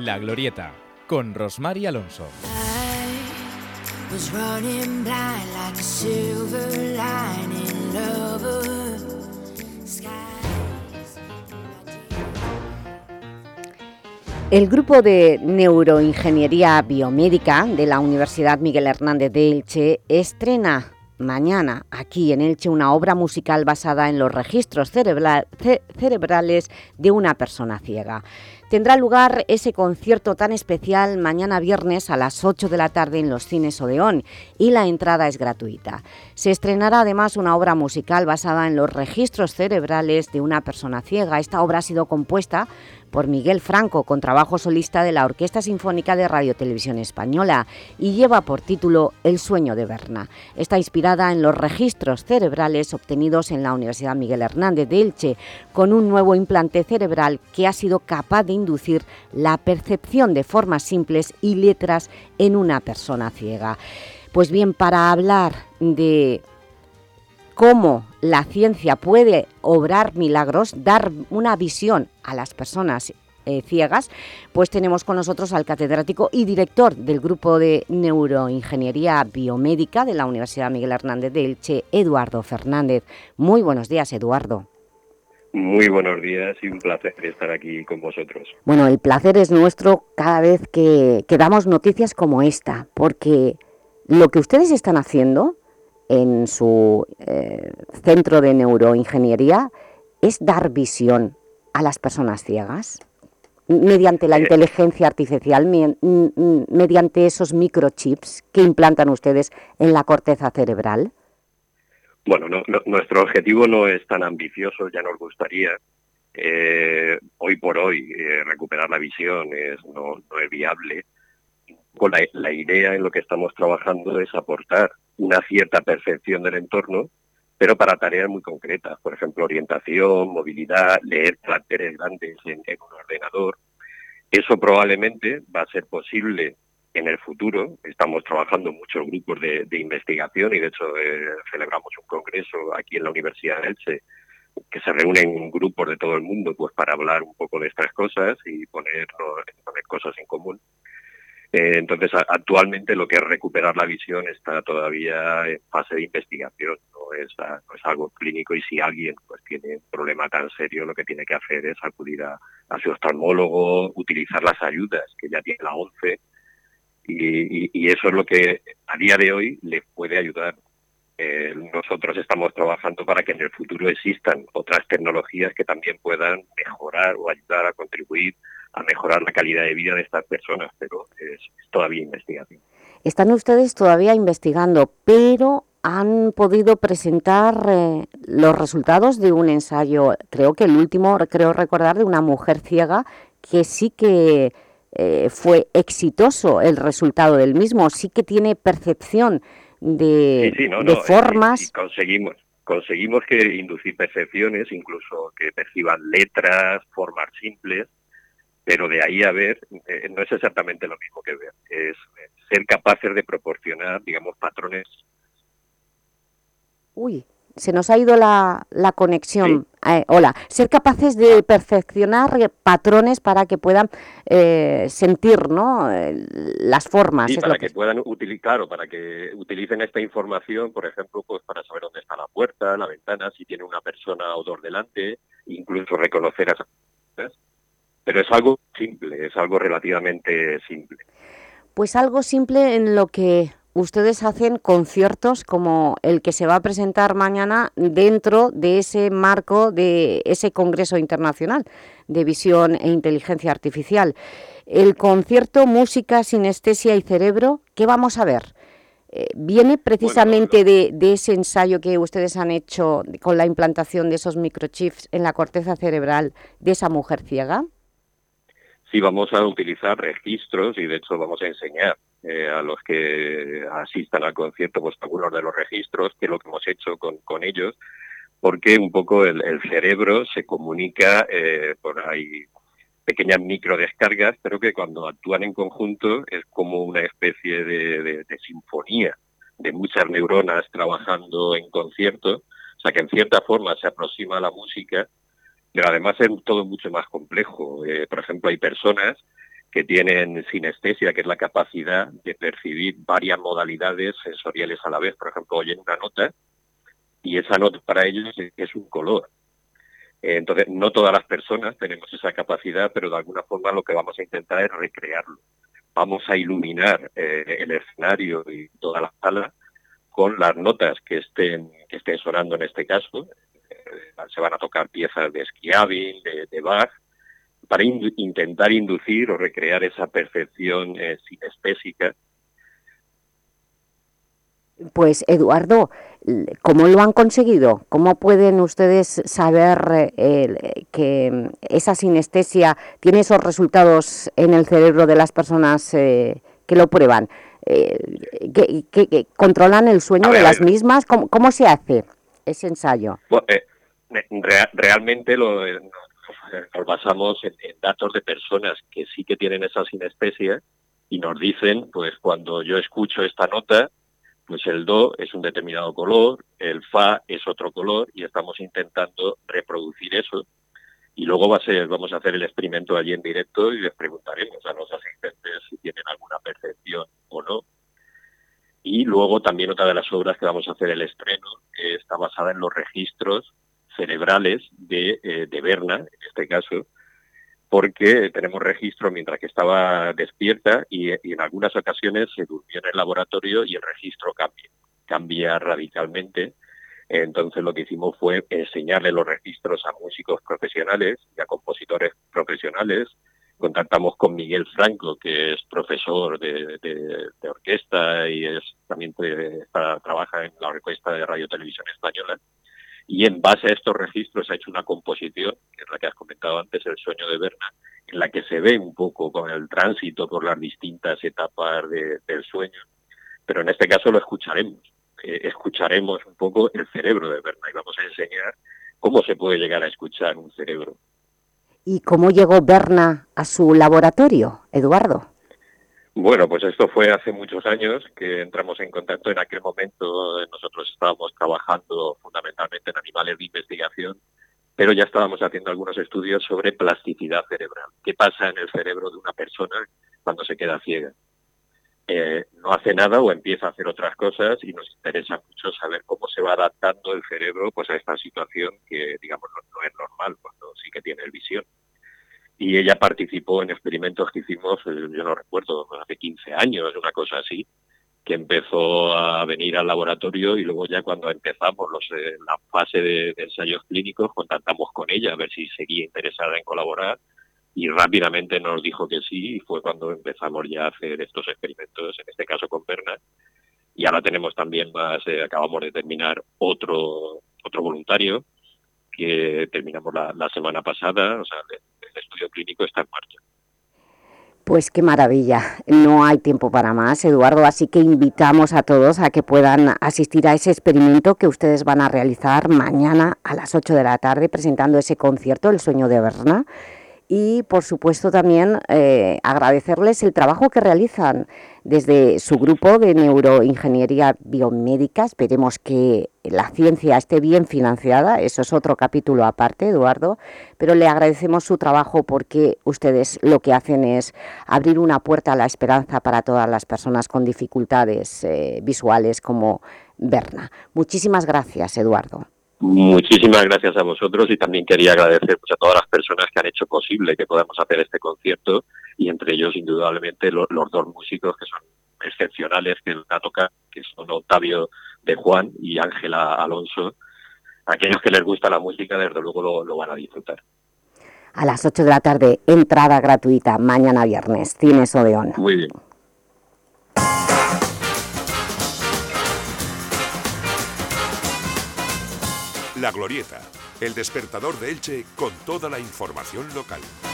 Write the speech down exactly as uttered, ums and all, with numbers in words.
La Glorieta, con Rosmar Alonso. El grupo de Neuroingeniería Biomédica de la Universidad Miguel Hernández de Elche estrena mañana aquí en Elche una obra musical basada en los registros cerebra- ce- cerebrales de una persona ciega. Tendrá lugar ese concierto tan especial mañana viernes a las ocho de la tarde en los Cines Odeón y la entrada es gratuita. Se estrenará además una obra musical basada en los registros cerebrales de una persona ciega. Esta obra ha sido compuesta por Miguel Franco, contrabajo solista de la Orquesta Sinfónica de Radio Televisión Española, y lleva por título El sueño de Berna. Está inspirada en los registros cerebrales obtenidos en la Universidad Miguel Hernández de Elche, con un nuevo implante cerebral que ha sido capaz de inducir la percepción de formas simples y letras en una persona ciega. Pues bien, para hablar de cómo la ciencia puede obrar milagros, dar una visión a las personas eh, ciegas, pues tenemos con nosotros al catedrático y director del Grupo de Neuroingeniería Biomédica de la Universidad Miguel Hernández de Elche, Eduardo Fernández. Muy buenos días, Eduardo. Muy buenos días y un placer estar aquí con vosotros. Bueno, el placer es nuestro cada vez que, que damos noticias como esta, porque lo que ustedes están haciendo en su eh, centro de neuroingeniería es dar visión a las personas ciegas mediante la eh, inteligencia artificial, me, m, mediante esos microchips que implantan ustedes en la corteza cerebral. Bueno, no, no, nuestro objetivo no es tan ambicioso, ya nos gustaría. Eh, hoy por hoy eh, recuperar la visión es, no, no es viable. Con la, la idea en lo que estamos trabajando es aportar una cierta percepción del entorno, pero para tareas muy concretas, por ejemplo, orientación, movilidad, leer caracteres grandes en, en un ordenador. Eso probablemente va a ser posible en el futuro. Estamos trabajando muchos grupos de, de investigación y de hecho eh, celebramos un congreso aquí en la Universidad de Elche que se reúnen grupos de todo el mundo pues para hablar un poco de estas cosas y poner, poner cosas en común. Eh, entonces, a, actualmente lo que es recuperar la visión está todavía en fase de investigación, no es, a, no es algo clínico, y si alguien pues tiene un problema tan serio, lo que tiene que hacer es acudir a, a su oftalmólogo, utilizar las ayudas que ya tiene la ONCE, y, y, y eso es lo que a día de hoy le puede ayudar. Eh, nosotros estamos trabajando para que en el futuro existan otras tecnologías que también puedan mejorar o ayudar a contribuir a mejorar la calidad de vida de estas personas, pero es, es todavía investigación. Están ustedes todavía investigando, pero han podido presentar eh, los resultados de un ensayo, creo que el último, creo recordar, de una mujer ciega, que sí que eh, fue exitoso el resultado del mismo, sí que tiene percepción de, sí, sí, no, de no, formas. Sí, sí, conseguimos, conseguimos que inducir percepciones, incluso que perciban letras, formas simples, pero de ahí a ver, eh, no es exactamente lo mismo que ver, es ser capaces de proporcionar, digamos, patrones. Uy, se nos ha ido la, la conexión. ¿Sí? Eh, hola, ser capaces de perfeccionar patrones para que puedan eh, sentir, ¿no?, eh, las formas. Sí, es para lo que, que puedan utilizar, o para que utilicen esta información, por ejemplo, pues para saber dónde está la puerta, la ventana, si tiene una persona o dos delante, incluso reconocer a esas personas. Pero es algo simple, es algo relativamente simple. Pues algo simple en lo que ustedes hacen conciertos como el que se va a presentar mañana dentro de ese marco de ese Congreso Internacional de Visión e Inteligencia Artificial. El concierto Música, Sinestesia y Cerebro, ¿qué vamos a ver? Eh, ¿Viene precisamente bueno, lo... de, de ese ensayo que ustedes han hecho con la implantación de esos microchips en la corteza cerebral de esa mujer ciega? Sí, vamos a utilizar registros y de hecho vamos a enseñar eh, a los que asistan al concierto pues algunos de los registros, que es lo que hemos hecho con, con ellos, porque un poco el, el cerebro se comunica eh, por ahí pequeñas microdescargas, pero que cuando actúan en conjunto es como una especie de, de, de sinfonía de muchas neuronas trabajando en concierto, o sea que en cierta forma se aproxima a la música, pero además es todo mucho más complejo. Eh, por ejemplo, hay personas que tienen sinestesia, que es la capacidad de percibir varias modalidades sensoriales a la vez. Por ejemplo, oyen una nota y esa nota para ellos es un color. Entonces, no todas las personas tenemos esa capacidad, pero de alguna forma lo que vamos a intentar es recrearlo. Vamos a iluminar eh, el escenario y toda la sala con las notas que estén, que estén sonando en este caso. Eh, se van a tocar piezas de Scriabin, de, de Bach, para in- intentar inducir o recrear esa percepción eh, sinestésica. Pues, Eduardo, ¿cómo lo han conseguido? ¿Cómo pueden ustedes saber eh, que esa sinestesia tiene esos resultados en el cerebro de las personas eh, que lo prueban? Eh, ¿que, que, que ¿Controlan el sueño ver, de las mismas? ¿Cómo, ¿Cómo se hace ese ensayo? Bueno, eh, re- realmente lo, eh, nos basamos en, en datos de personas que sí que tienen esa sinestesia y nos dicen, pues cuando yo escucho esta nota, pues el do es un determinado color, el fa es otro color y estamos intentando reproducir eso. Y luego va a ser, vamos a hacer el experimento allí en directo y les preguntaremos a los asistentes si tienen alguna percepción o no. Y luego también otra de las obras que vamos a hacer el estreno eh, está basada en los registros cerebrales de, eh, de Berna, en este caso, porque tenemos registro mientras que estaba despierta y, y en algunas ocasiones se durmió en el laboratorio y el registro cambia, cambia radicalmente. Entonces lo que hicimos fue enseñarle los registros a músicos profesionales y a compositores profesionales. Contactamos con Miguel Franco, que es profesor de, de, de orquesta y es también te, para, trabaja en la Orquesta de Radio Televisión Española. Y en base a estos registros ha hecho una composición, que es la que has comentado antes, El sueño de Berna, en la que se ve un poco con el tránsito por las distintas etapas de, del sueño, pero en este caso lo escucharemos. Eh, escucharemos un poco el cerebro de Berna y vamos a enseñar cómo se puede llegar a escuchar un cerebro. ¿Y cómo llegó Berna a su laboratorio, Eduardo? Bueno, pues esto fue hace muchos años que entramos en contacto. En aquel momento nosotros estábamos trabajando fundamentalmente en animales de investigación, pero ya estábamos haciendo algunos estudios sobre plasticidad cerebral. ¿Qué pasa en el cerebro de una persona cuando se queda ciega? Eh, no hace nada o empieza a hacer otras cosas y nos interesa mucho saber cómo se va adaptando el cerebro pues a esta situación que, digamos, no, no es normal cuando sí que tiene visión. Y ella participó en experimentos que hicimos, yo no recuerdo, hace quince años, una cosa así, que empezó a venir al laboratorio y luego ya cuando empezamos los, eh, la fase de, de ensayos clínicos, contactamos con ella a ver si seguía interesada en colaborar y rápidamente nos dijo que sí y fue cuando empezamos ya a hacer estos experimentos, en este caso con Berna. Y ahora tenemos también más, eh, acabamos de terminar otro, otro voluntario que terminamos la, la semana pasada, o sea, el, el estudio clínico está en marcha. Pues qué maravilla, no hay tiempo para más, Eduardo, así que invitamos a todos a que puedan asistir a ese experimento que ustedes van a realizar mañana a las ocho de la tarde presentando ese concierto, El sueño de Berna. Y, por supuesto, también eh, agradecerles el trabajo que realizan desde su grupo de neuroingeniería biomédica. Esperemos que la ciencia esté bien financiada, eso es otro capítulo aparte, Eduardo, pero le agradecemos su trabajo porque ustedes lo que hacen es abrir una puerta a la esperanza para todas las personas con dificultades eh, visuales como Berna. Muchísimas gracias, Eduardo. Muchísimas gracias a vosotros y también quería agradecer pues, a todas las personas que han hecho posible que podamos hacer este concierto y entre ellos indudablemente los, los dos músicos que son excepcionales que nos tocan, que son Octavio de Juan y Ángela Alonso. Aquellos que les gusta la música desde luego lo, lo van a disfrutar. A las ocho de la tarde, entrada gratuita, mañana viernes, Cines Odeón. Muy bien. La Glorieta, el despertador de Elche con toda la información local.